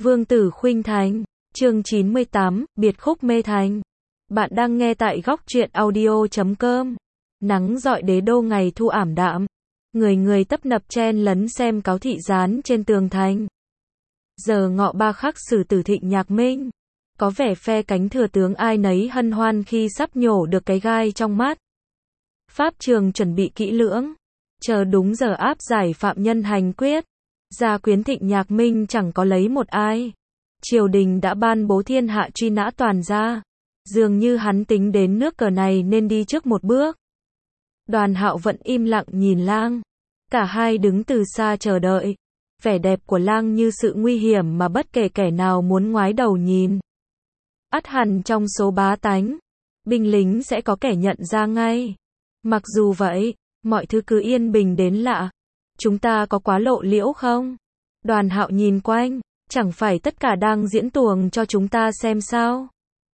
Vương Tử Khuynh Thành, chương 98, biệt khúc mê thành. Bạn đang nghe tại góc truyện audio.com. Nắng rọi đế đô ngày thu ảm đạm. Người người tấp nập chen lấn xem cáo thị dán trên tường thành. Giờ ngọ ba khắc xử tử Thịnh Nhạc Minh. Có vẻ phe cánh thừa tướng ai nấy hân hoan khi sắp nhổ được cái gai trong mắt. Pháp trường chuẩn bị kỹ lưỡng. Chờ đúng giờ áp giải phạm nhân hành quyết. Gia quyến Thịnh Nhạc Minh chẳng có lấy một ai. Triều đình đã ban bố thiên hạ truy nã toàn gia. Dường như hắn tính đến nước cờ này nên đi trước một bước. Đoàn Hạo vẫn im lặng nhìn Lang. Cả hai đứng từ xa chờ đợi. Vẻ đẹp của Lang như sự nguy hiểm mà bất kể kẻ nào muốn ngoái đầu nhìn. Ắt hẳn trong số bá tánh, binh lính sẽ có kẻ nhận ra ngay. Mặc dù vậy, mọi thứ cứ yên bình đến lạ. Chúng ta có quá lộ liễu không? Đoàn Hạo nhìn quanh, chẳng phải tất cả đang diễn tuồng cho chúng ta xem sao?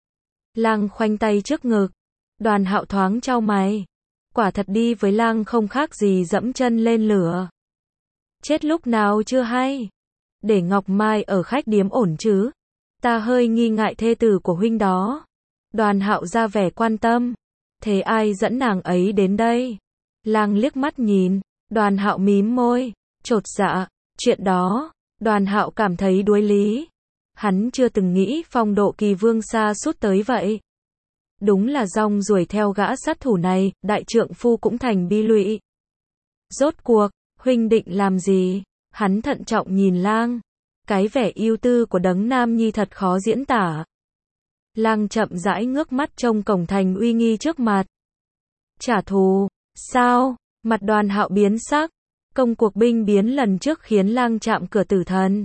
Lang khoanh tay trước ngực. Đoàn Hạo thoáng chau mày. Quả thật đi với Lang không khác gì dẫm chân lên lửa. Chết lúc nào chưa hay. Để Ngọc Mai ở khách điếm ổn chứ? Ta hơi nghi ngại thê tử của huynh đó. Đoàn Hạo ra vẻ quan tâm. Thế ai dẫn nàng ấy đến đây? Lang liếc mắt nhìn. Đoàn Hạo mím môi, chột dạ. Chuyện đó, Đoàn Hạo cảm thấy đuối lý. Hắn chưa từng nghĩ phong độ Kỳ Vương xa sút tới vậy. Đúng là rong ruổi theo gã sát thủ này, đại trượng phu cũng thành bi lụy. Rốt cuộc, huynh định làm gì? Hắn thận trọng nhìn Lang. Cái vẻ ưu tư của đấng nam nhi thật khó diễn tả. Lang chậm rãi ngước mắt trông cổng thành uy nghi trước mặt. Trả thù, sao? Mặt Đoàn Hạo biến sắc. Công cuộc binh biến lần trước khiến Lang chạm cửa tử thần.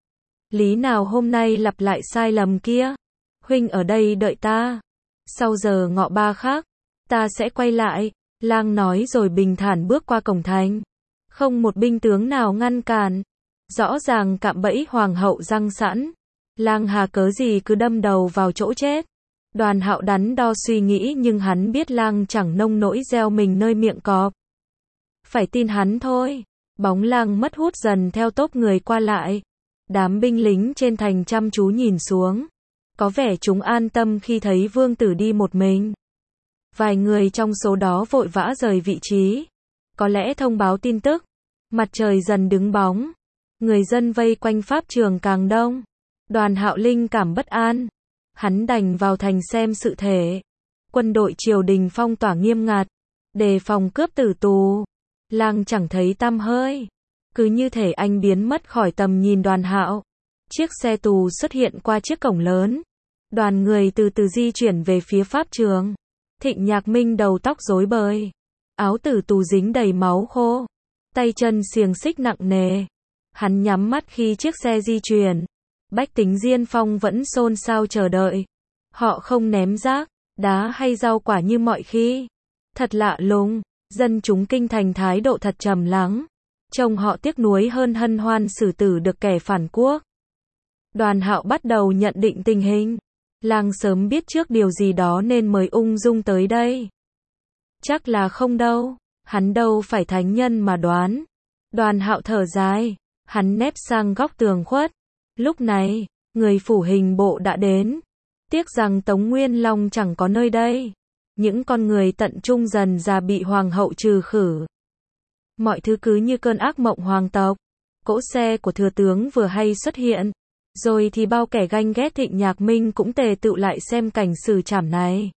Lý nào hôm nay lặp lại sai lầm kia? Huynh ở đây đợi ta. Sau giờ ngọ ba khắc, ta sẽ quay lại. Lang nói rồi bình thản bước qua cổng thành. Không một binh tướng nào ngăn cản. Rõ ràng cạm bẫy hoàng hậu răng sẵn. Lang hà cớ gì cứ đâm đầu vào chỗ chết. Đoàn Hạo đắn đo suy nghĩ nhưng hắn biết Lang chẳng nông nỗi gieo mình nơi miệng cọp. Phải tin hắn thôi. Bóng Lang mất hút dần theo tốp người qua lại. Đám binh lính trên thành chăm chú nhìn xuống. Có vẻ chúng an tâm khi thấy vương tử đi một mình. Vài người trong số đó vội vã rời vị trí. Có lẽ thông báo tin tức. Mặt trời dần đứng bóng. Người dân vây quanh pháp trường càng đông. Đoàn Hạo linh cảm bất an. Hắn đành vào thành xem sự thể. Quân đội triều đình phong tỏa nghiêm ngặt. Đề phòng cướp tử tù. Lang chẳng thấy tăm hơi. Cứ như thể anh biến mất khỏi tầm nhìn Đoàn Hạo. Chiếc xe tù xuất hiện qua chiếc cổng lớn. Đoàn người từ từ di chuyển về phía pháp trường. Thịnh Nhạc Minh đầu tóc rối bời. Áo tử tù dính đầy máu khô. Tay chân xiềng xích nặng nề. Hắn nhắm mắt khi chiếc xe di chuyển. Bách tính Diên Phong vẫn xôn xao chờ đợi. Họ không ném rác, đá hay rau quả như mọi khi. Thật lạ lùng, dân chúng kinh thành thái độ thật trầm lắng. Trông họ tiếc nuối hơn hân hoan xử tử được kẻ phản quốc. Đoàn Hạo bắt đầu nhận định tình hình. Lang sớm biết trước điều gì đó nên mới ung dung tới đây. Chắc là không đâu, hắn đâu phải thánh nhân mà đoán. Đoàn Hạo thở dài, hắn nép sang góc tường khuất. Lúc này, người phủ hình bộ đã đến. Tiếc rằng Tống Nguyên Long chẳng có nơi đây. Những con người tận trung dần già bị hoàng hậu trừ khử. Mọi thứ cứ như cơn ác mộng hoàng tộc. Cỗ xe của thừa tướng vừa hay xuất hiện. Rồi thì bao kẻ ganh ghét Thịnh Nhạc Minh cũng tề tựu lại xem cảnh xử trảm này.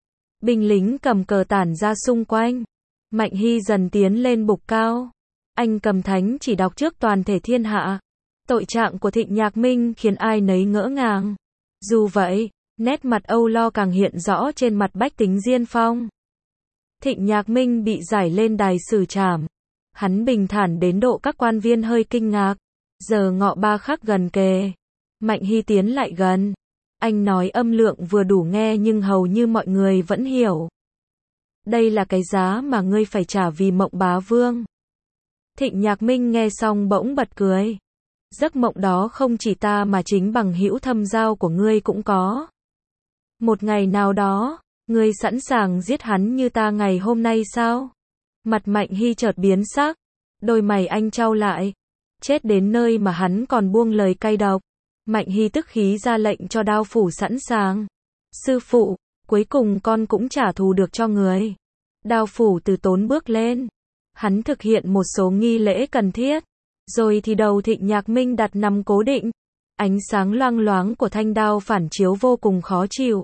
Binh lính cầm cờ tản ra xung quanh. Mạnh Hy dần tiến lên bục cao. Anh cầm thánh chỉ đọc trước toàn thể thiên hạ. Tội trạng của Thịnh Nhạc Minh khiến ai nấy ngỡ ngàng. Dù vậy, nét mặt âu lo càng hiện rõ trên mặt bách tính Diên Phong. Thịnh Nhạc Minh bị giải lên đài xử trảm. Hắn bình thản đến độ các quan viên hơi kinh ngạc. Giờ ngọ ba khắc gần kề. Mạnh Hy tiến lại gần. Anh nói âm lượng vừa đủ nghe nhưng hầu như mọi người vẫn hiểu. Đây là cái giá mà ngươi phải trả vì Mộng Bá Vương. Thịnh Nhạc Minh nghe xong bỗng bật cười. Giấc mộng đó không chỉ ta mà chính bằng hữu thâm giao của ngươi cũng có. Một ngày nào đó, ngươi sẵn sàng giết hắn như ta ngày hôm nay sao? Mặt Mạnh Hy chợt biến sắc. Đôi mày anh chau lại. Chết đến nơi mà hắn còn buông lời cay độc. Mạnh Hy tức khí ra lệnh cho đao phủ sẵn sàng. Sư phụ, cuối cùng con cũng trả thù được cho người. Đao phủ từ tốn bước lên. Hắn thực hiện một số nghi lễ cần thiết. Rồi thì đầu Thịnh Nhạc Minh đặt nằm cố định. Ánh sáng loang loáng của thanh đao phản chiếu vô cùng khó chịu.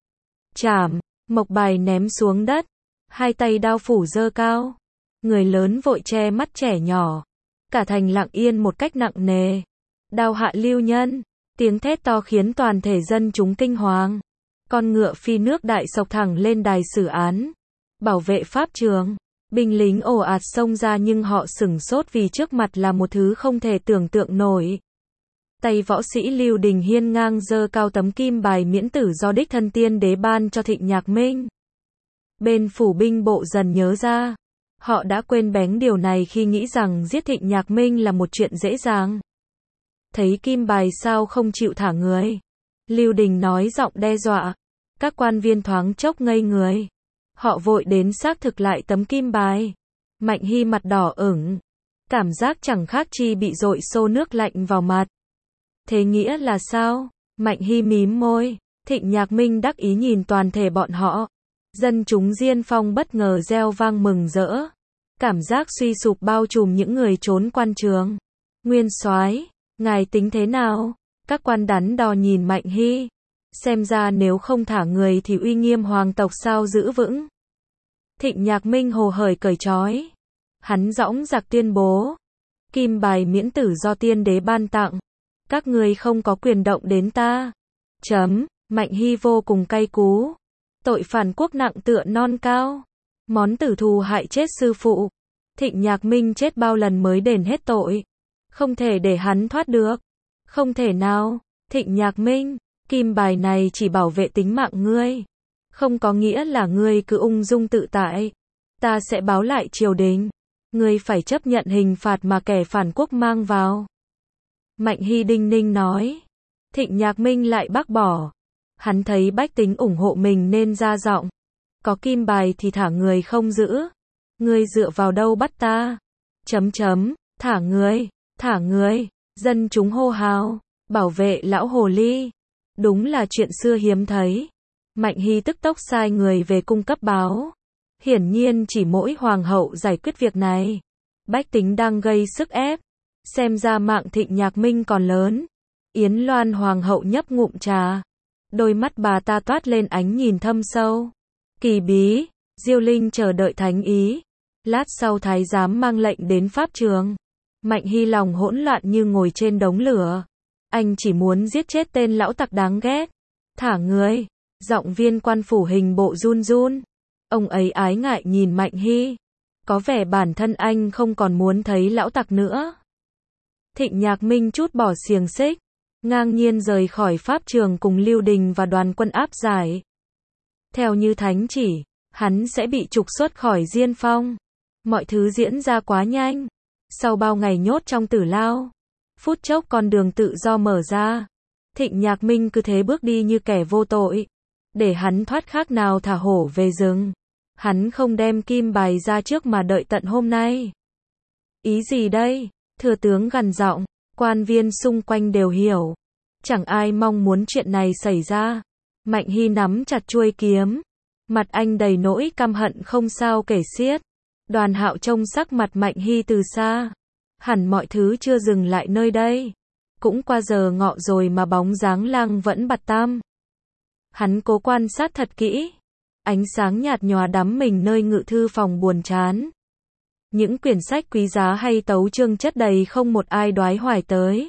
Chảm, mộc bài ném xuống đất. Hai tay đao phủ giơ cao. Người lớn vội che mắt trẻ nhỏ. Cả thành lặng yên một cách nặng nề. Đao hạ lưu nhân. Tiếng thét to khiến toàn thể dân chúng kinh hoàng. Con ngựa phi nước đại sộc thẳng lên đài xử án. Bảo vệ pháp trường. Binh lính ồ ạt xông ra nhưng họ sửng sốt vì trước mặt là một thứ không thể tưởng tượng nổi. Tay võ sĩ Lưu Đình hiên ngang giơ cao tấm kim bài miễn tử do đích thân tiên đế ban cho Thịnh Nhạc Minh. Bên phủ binh bộ dần nhớ ra. Họ đã quên bén điều này khi nghĩ rằng giết Thịnh Nhạc Minh là một chuyện dễ dàng. Thấy kim bài sao không chịu thả người. Lưu Đình nói giọng đe dọa. Các quan viên thoáng chốc ngây người. Họ vội đến xác thực lại tấm kim bài. Mạnh Hy mặt đỏ ửng. Cảm giác chẳng khác chi bị dội xô nước lạnh vào mặt. Thế nghĩa là sao? Mạnh Hy mím môi. Thịnh Nhạc Minh đắc ý nhìn toàn thể bọn họ. Dân chúng Diên Phong bất ngờ reo vang mừng rỡ. Cảm giác suy sụp bao trùm những người trốn quan trường. Nguyên soái, ngài tính thế nào? Các quan đắn đo nhìn Mạnh Hy. Xem ra nếu không thả người thì uy nghiêm hoàng tộc sao giữ vững. Thịnh Nhạc Minh hồ hởi cởi trói. Hắn dõng dạc tuyên bố. Kim bài miễn tử do tiên đế ban tặng. Các người không có quyền động đến ta. Mạnh Hy vô cùng cay cú. Tội phản quốc nặng tựa non cao. Món tử thù hại chết sư phụ. Thịnh Nhạc Minh chết bao lần mới đền hết tội. Không thể để hắn thoát được. Không thể nào. Thịnh Nhạc Minh, kim bài này chỉ bảo vệ tính mạng ngươi. Không có nghĩa là ngươi cứ ung dung tự tại. Ta sẽ báo lại triều đình. Ngươi phải chấp nhận hình phạt mà kẻ phản quốc mang vào. Mạnh Hy đinh ninh nói. Thịnh Nhạc Minh lại bác bỏ. Hắn thấy bách tính ủng hộ mình nên ra giọng. Có kim bài thì thả người không giữ. Ngươi dựa vào đâu bắt ta? Thả người, thả người. Dân chúng hô hào. Bảo vệ lão hồ ly. Đúng là chuyện xưa hiếm thấy. Mạnh Hy tức tốc sai người về cung cấp báo. Hiển nhiên chỉ mỗi hoàng hậu giải quyết việc này. Bách tính đang gây sức ép. Xem ra mạng Thịnh Nhạc Minh còn lớn. Yến Loan hoàng hậu nhấp ngụm trà. Đôi mắt bà ta toát lên ánh nhìn thâm sâu. Kỳ bí, Diêu Linh chờ đợi thánh ý. Lát sau thái giám mang lệnh đến pháp trường. Mạnh Hy lòng hỗn loạn như ngồi trên đống lửa. Anh chỉ muốn giết chết tên lão tặc đáng ghét. Thả người. Giọng viên quan phủ hình bộ run run. Ông ấy ái ngại nhìn Mạnh Hy. Có vẻ bản thân anh không còn muốn thấy lão tặc nữa. Thịnh Nhạc Minh trút bỏ xiềng xích. Ngang nhiên rời khỏi pháp trường cùng Lưu Đình và đoàn quân áp giải. Theo như thánh chỉ, hắn sẽ bị trục xuất khỏi Diên Phong. Mọi thứ diễn ra quá nhanh. Sau bao ngày nhốt trong tử lao, phút chốc con đường tự do mở ra. Thịnh Nhạc Minh cứ thế bước đi như kẻ vô tội. Để hắn thoát khác nào thả hổ về rừng. Hắn không đem kim bài ra trước mà đợi tận hôm nay. Ý gì đây? Thừa tướng gằn giọng. Quan viên xung quanh đều hiểu. Chẳng ai mong muốn chuyện này xảy ra. Mạnh Hy nắm chặt chuôi kiếm. Mặt anh đầy nỗi căm hận không sao kể xiết. Đoàn Hạo trông sắc mặt Mạnh Hy từ xa. Hẳn mọi thứ chưa dừng lại nơi đây. Cũng qua giờ ngọ rồi mà bóng dáng Lang vẫn bặt tăm. Hắn cố quan sát thật kỹ. Ánh sáng nhạt nhòa đắm mình nơi ngự thư phòng buồn chán. Những quyển sách quý giá hay tấu chương chất đầy không một ai đoái hoài tới.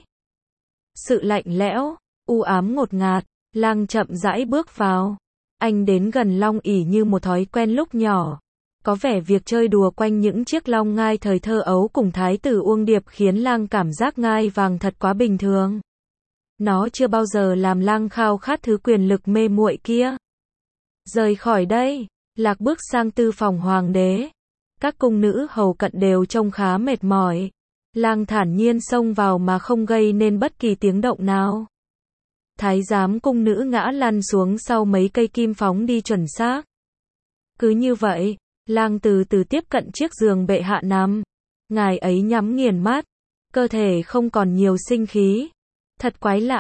Sự lạnh lẽo, u ám ngột ngạt, Lang chậm rãi bước vào. Anh đến gần long ỷ như một thói quen lúc nhỏ. Có vẻ việc chơi đùa quanh những chiếc long ngai thời thơ ấu cùng thái tử Uông Điệp khiến Lang cảm giác ngai vàng thật quá bình thường. Nó chưa bao giờ làm Lang khao khát thứ quyền lực mê muội kia. Rời khỏi đây, Lạc bước sang tư phòng hoàng đế. Các cung nữ hầu cận đều trông khá mệt mỏi. Lang thản nhiên xông vào mà không gây nên bất kỳ tiếng động nào. Thái giám cung nữ ngã lăn xuống sau mấy cây kim phóng đi chuẩn xác. Cứ như vậy, Lang từ từ tiếp cận chiếc giường bệ hạ nằm. Ngài ấy nhắm nghiền mắt. Cơ thể không còn nhiều sinh khí. Thật quái lạ,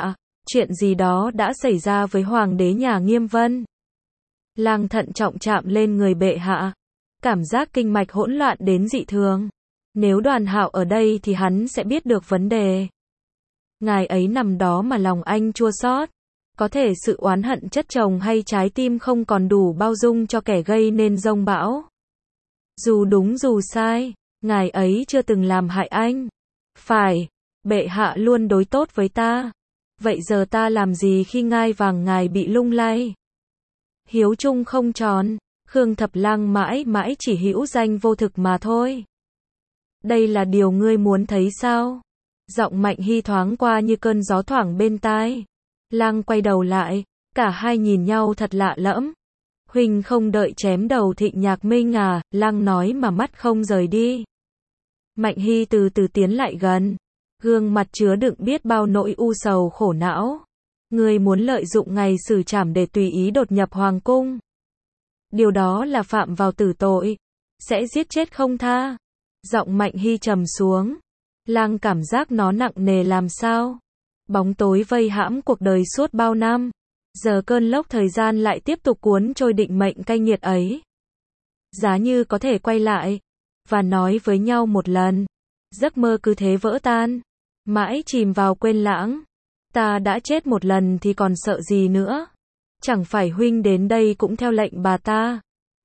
Chuyện gì đó đã xảy ra với hoàng đế nhà Nghiêm Vân. Lang thận trọng chạm lên người bệ hạ. Cảm giác kinh mạch hỗn loạn đến dị thường. Nếu Đoàn Hạo ở đây thì hắn sẽ biết được vấn đề. Ngài ấy nằm đó mà lòng anh chua xót. Có thể sự oán hận chất chồng hay trái tim không còn đủ bao dung cho kẻ gây nên giông bão. Dù đúng dù sai, ngài ấy chưa từng làm hại anh. Phải, bệ hạ luôn đối tốt với ta. Vậy giờ ta làm gì khi ngai vàng ngài bị lung lay? Hiếu trung không tròn, Khương Thập Lang mãi mãi chỉ hữu danh vô thực mà thôi. Đây là điều ngươi muốn thấy sao? Giọng Mạnh Hy thoáng qua như cơn gió thoảng bên tai. Lang quay đầu lại, cả hai nhìn nhau thật lạ lẫm. Huynh không đợi chém đầu Thịnh Nhạc Minh à? Lang nói mà mắt không rời đi. Mạnh Hy từ từ tiến lại gần. Gương mặt chứa đựng biết bao nỗi u sầu khổ não. Ngươi muốn lợi dụng ngày xử trảm để tùy ý đột nhập hoàng cung. Điều đó là phạm vào tử tội. Sẽ giết chết không tha. Giọng Mạnh Hy trầm xuống. Lang cảm giác nó nặng nề làm sao. Bóng tối vây hãm cuộc đời suốt bao năm. Giờ cơn lốc thời gian lại tiếp tục cuốn trôi định mệnh cay nghiệt ấy. Giá như có thể quay lại. Và nói với nhau một lần. Giấc mơ cứ thế vỡ tan. Mãi chìm vào quên lãng. Ta đã chết một lần thì còn sợ gì nữa. Chẳng phải huynh đến đây cũng theo lệnh bà ta.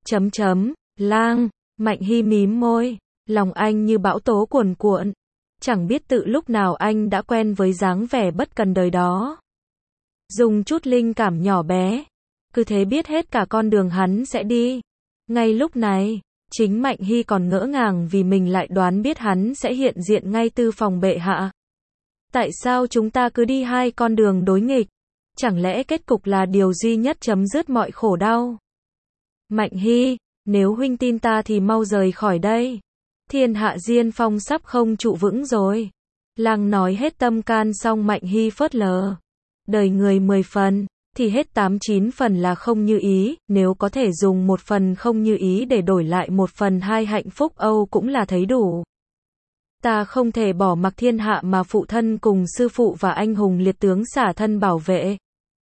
Lang, Mạnh Hy mím môi. Lòng anh như bão tố cuồn cuộn. Chẳng biết tự lúc nào anh đã quen với dáng vẻ bất cần đời đó. Dùng chút linh cảm nhỏ bé. Cứ thế biết hết cả con đường hắn sẽ đi. Ngay lúc này, chính Mạnh Hy còn ngỡ ngàng vì mình lại đoán biết hắn sẽ hiện diện ngay tư phòng bệ hạ. Tại sao chúng ta cứ đi hai con đường đối nghịch? Chẳng lẽ kết cục là điều duy nhất chấm dứt mọi khổ đau? Mạnh Hy, nếu huynh tin ta thì mau rời khỏi đây. Thiên hạ Diên Phong sắp không trụ vững rồi. Lang nói hết tâm can xong Mạnh Hy phớt lờ. Đời người 10 phần, thì hết 8-9 phần là không như ý. Nếu có thể dùng một phần không như ý để đổi lại 1/2 hạnh phúc Âu cũng là thấy đủ. Ta không thể bỏ mặc thiên hạ mà phụ thân cùng sư phụ và anh hùng liệt tướng xả thân bảo vệ.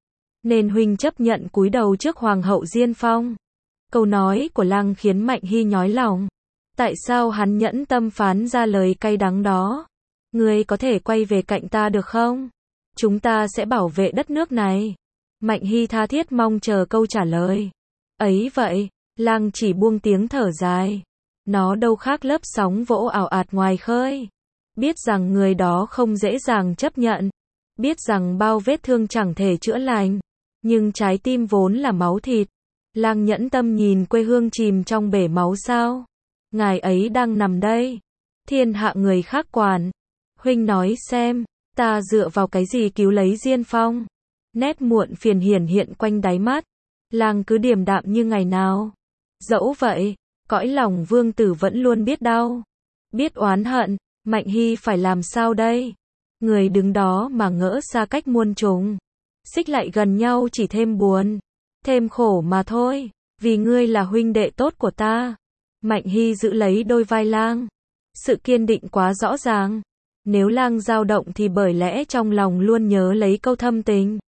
Nên huynh chấp nhận cúi đầu trước hoàng hậu Diên Phong. Câu nói của Lang khiến Mạnh Hy nhói lòng. Tại sao hắn nhẫn tâm phán ra lời cay đắng đó? Ngươi có thể quay về cạnh ta được không? Chúng ta sẽ bảo vệ đất nước này. Mạnh Hy tha thiết mong chờ câu trả lời. Ấy vậy, Lang chỉ buông tiếng thở dài. Nó đâu khác lớp sóng vỗ ào ạt ngoài khơi. Biết rằng người đó không dễ dàng chấp nhận. Biết rằng bao vết thương chẳng thể chữa lành. Nhưng trái tim vốn là máu thịt. Lang nhẫn tâm nhìn quê hương chìm trong bể máu sao? Ngài ấy đang nằm đây. Thiên hạ người khác quản. Huynh nói xem, ta dựa vào cái gì cứu lấy Diên Phong? Nét muộn phiền hiển hiện quanh đáy mắt. Lang cứ điềm đạm như ngày nào. Dẫu vậy, cõi lòng vương tử vẫn luôn biết đau. Biết oán hận, Mạnh Hy phải làm sao đây? Người đứng đó mà ngỡ xa cách muôn trùng. Xích lại gần nhau chỉ thêm buồn. Thêm khổ mà thôi. Vì ngươi là huynh đệ tốt của ta. Mạnh Hy giữ lấy đôi vai Lang. Sự kiên định quá rõ ràng. Nếu Lang dao động thì bởi lẽ trong lòng luôn nhớ lấy câu thâm tình.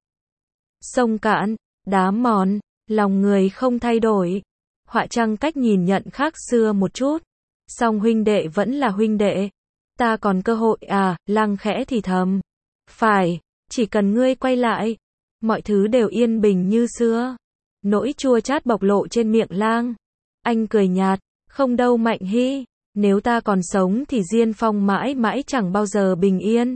Sông cạn, đá mòn, lòng người không thay đổi. Họa chăng cách nhìn nhận khác xưa một chút. Song huynh đệ vẫn là huynh đệ. Ta còn cơ hội à? Lang khẽ thì thầm. Phải, chỉ cần ngươi quay lại. Mọi thứ đều yên bình như xưa. Nỗi chua chát bộc lộ trên miệng Lang. Anh cười nhạt. Không đâu Mạnh Hy. Nếu ta còn sống thì Diên Phong mãi mãi chẳng bao giờ bình yên.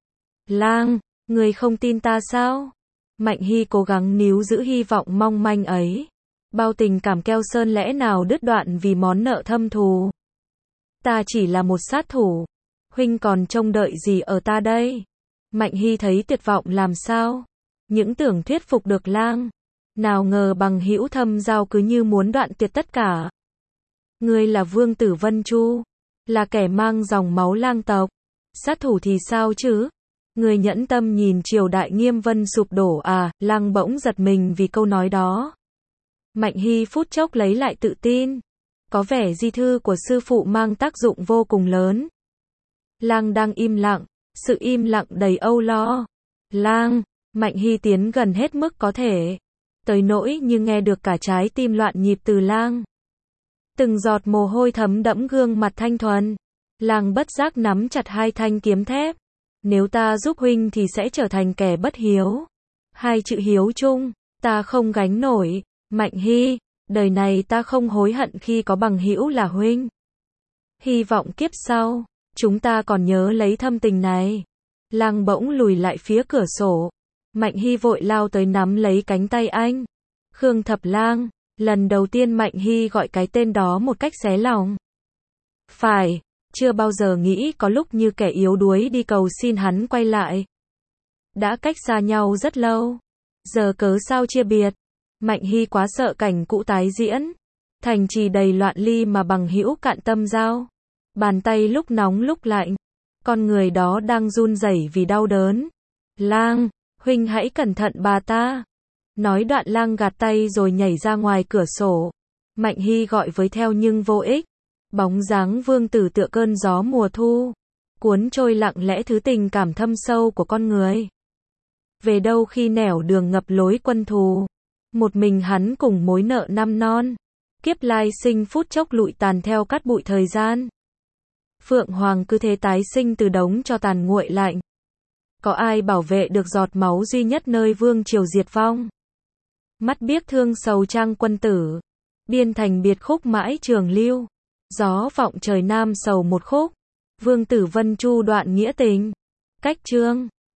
Lang, người không tin ta sao? Mạnh Hy cố gắng níu giữ hy vọng mong manh ấy. Bao tình cảm keo sơn lẽ nào đứt đoạn vì món nợ thâm thù. Ta chỉ là một sát thủ. Huynh còn trông đợi gì ở ta đây? Mạnh Hy thấy tuyệt vọng làm sao? Những tưởng thuyết phục được Lang. Nào ngờ bằng hữu thâm giao cứ như muốn đoạn tuyệt tất cả. Ngươi là vương tử Vân Chu. Là kẻ mang dòng máu Lang tộc. Sát thủ thì sao chứ? Ngươi nhẫn tâm nhìn triều đại Nghiêm Vân sụp đổ à? Lang bỗng giật mình vì câu nói đó. Mạnh Hy phút chốc lấy lại tự tin. Có vẻ di thư của sư phụ mang tác dụng vô cùng lớn. Lang đang im lặng. Sự im lặng đầy âu lo. Lang, Mạnh Hy tiến gần hết mức có thể, tới nỗi như nghe được cả trái tim loạn nhịp từ Lang. Từng giọt mồ hôi thấm đẫm gương mặt thanh thuần. Lang bất giác nắm chặt hai thanh kiếm thép. Nếu ta giúp huynh thì sẽ trở thành kẻ bất hiếu. Hai chữ hiếu chung, ta không gánh nổi. Mạnh Hy, đời này ta không hối hận khi có bằng hữu là huynh. Hy vọng kiếp sau, chúng ta còn nhớ lấy thâm tình này. Lang bỗng lùi lại phía cửa sổ. Mạnh Hy vội lao tới nắm lấy cánh tay anh. Khương Thập Lang, lần đầu tiên Mạnh Hy gọi cái tên đó một cách xé lòng. Phải, chưa bao giờ nghĩ có lúc như kẻ yếu đuối đi cầu xin hắn quay lại. Đã cách xa nhau rất lâu, giờ cớ sao chia biệt. Mạnh Hy quá sợ cảnh cũ tái diễn. Thành trì đầy loạn ly mà bằng hữu cạn tâm giao. Bàn tay lúc nóng lúc lạnh. Con người đó đang run rẩy vì đau đớn. Lang, huynh hãy cẩn thận bà ta. Nói đoạn Lang gạt tay rồi nhảy ra ngoài cửa sổ. Mạnh Hy gọi với theo nhưng vô ích. Bóng dáng Vương Tử tựa cơn gió mùa thu, cuốn trôi lặng lẽ thứ tình cảm thâm sâu của con người. Về đâu khi nẻo đường ngập lối quân thù, một mình hắn cùng mối nợ năm non. Kiếp lai sinh phút chốc lụi tàn theo cát bụi thời gian. Phượng Hoàng cứ thế tái sinh từ đống cho tàn nguội lạnh. Có ai bảo vệ được giọt máu duy nhất nơi vương triều diệt vong? Mắt biếc thương sầu trang quân tử, biên thành biệt khúc mãi trường lưu. Gió vọng trời nam sầu một khúc, Vương Tử Vân Chu đoạn nghĩa tình. Cách chương